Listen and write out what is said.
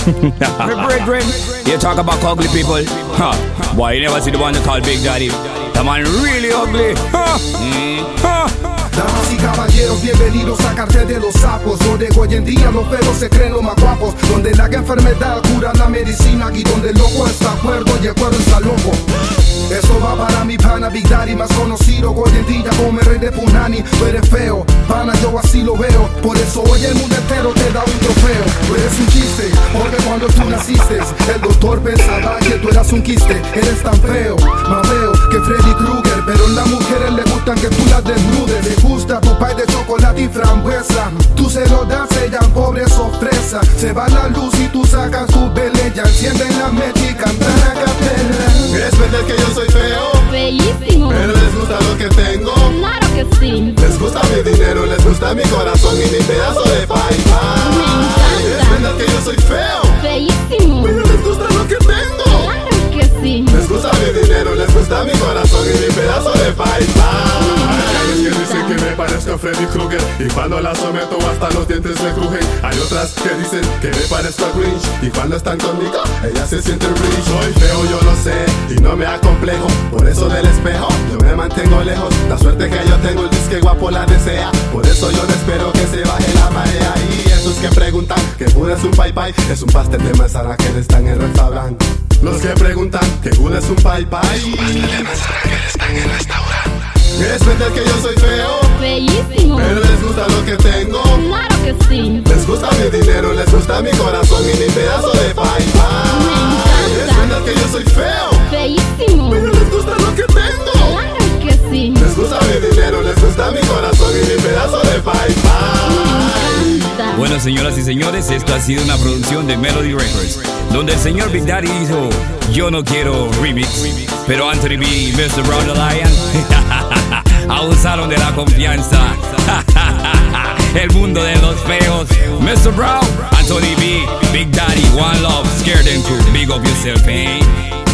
Brethren, you talk about ugly people. Huh. Why you never see the one they call Big Daddy? The man really ugly. Huh. Damas y caballeros, bienvenidos a Cartel de los Sapos, donde hoy en día los feos se creen los más guapos, donde la enfermedad cura la medicina y donde el loco está cuerdo y el cuerdo está loco. Esto va para mi pana Big Daddy, más conocido hoy en día como el rey de Punani. Tú eres feo, pana, yo así lo veo, por eso hoy el mundo entero te da un trofeo. Tú eres un chiste, porque cuando tú naciste el doctor pensaba que tú eras un quiste. Eres tan feo, más feo que Freddy Krueger, pero a las mujeres les gustan que tú las desnudes. Les gusta tu pie de chocolate y frambuesa, tú se lo das, ella pobre sorpresa. Se va la luz y tú sacas tu belleza, encienden la mecha y cantan a capela. Es verdad que yo soy feo, feísimo, pero les gusta lo que tengo. claro que sí. Les gusta mi dinero, les gusta mi corazón y mi pedazo de pie. Me encanta. Es verdad que yo soy feo, Feísimo, pero les gusta lo que tengo. claro que sí. Les gusta mi dinero, les gusta mi corazón y mi pedazo de pie. Hay que dicen que me parezco a Freddy Krueger y cuando la someto hasta los dientes me crujen. Hay otras que dicen que me parezco a Grinch y cuando están conmigo ellas se sienten rich. Soy feo, yo lo sé y no me acomplejo, por eso del espejo yo me mantengo lejos. La suerte que yo tengo, el disque guapo la desea, por eso yo no espero que se baje la marea. Y esos que preguntan que Buda es un pai pai, es un pastel de manzana que le están en el restaurante. Los que preguntan que Buda es un pai pai, es un pastel de manzana que le están en el restaurante. Es verdad que yo soy feo, Feísimo, pero les gusta lo que tengo. claro que sí. Les gusta mi dinero, les gusta mi corazón y mi pedazo de pie. Es verdad que yo soy feo, Feísimo, pero les gusta lo que tengo. claro que sí. Les gusta mi dinero, les gusta mi corazón y mi pedazo de pie. Bueno, señoras y señores, esto ha sido una producción de Melody Records, donde el señor Big Daddy dijo: yo no quiero remix, pero Anthony B y Mr. Brown the Lion abusaron de la confianza. El mundo de los feos. Mr. Brown, Anthony B, Big Daddy, One Love, Scared and Cool. Big up yourself, eh?